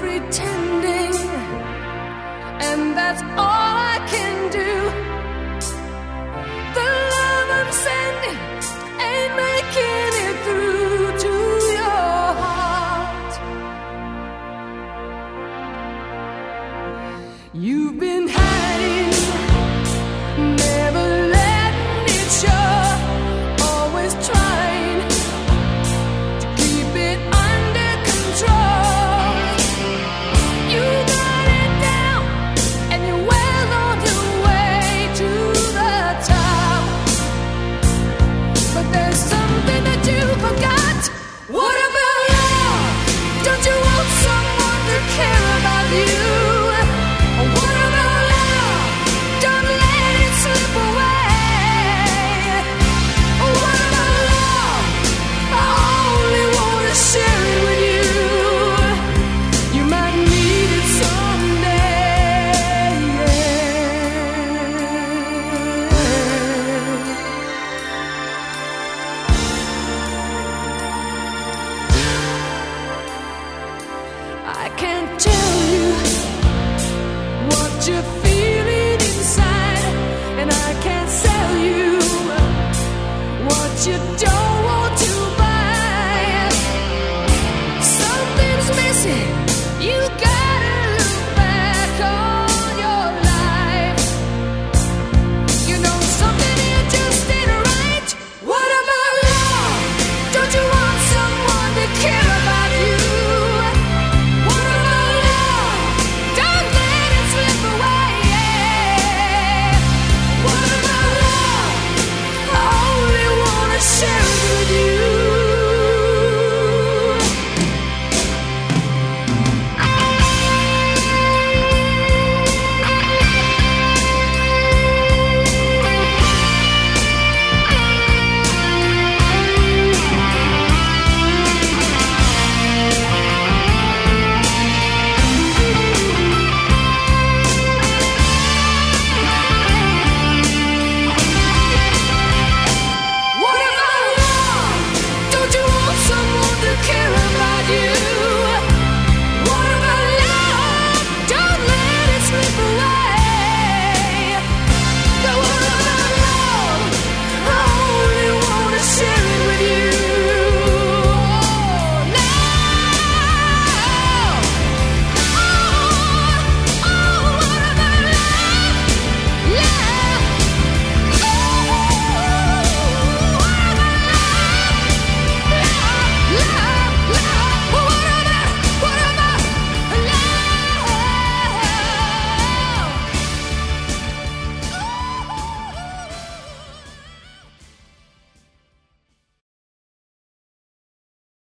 pretending, and that's all I can do. The love I'm sending ain't making it through to your heart. You've been hiding, never letting it show, always trying to keep it under control. You got it down and you're well on your way to the top, but there's something that you forgot. What about love? Don't you want someone to care about you? What about love? Don't let it slip away. What about love? I only want to share it with you. You might need it someday. I can't tell you what you're feeling inside, and I can't sell you what you don't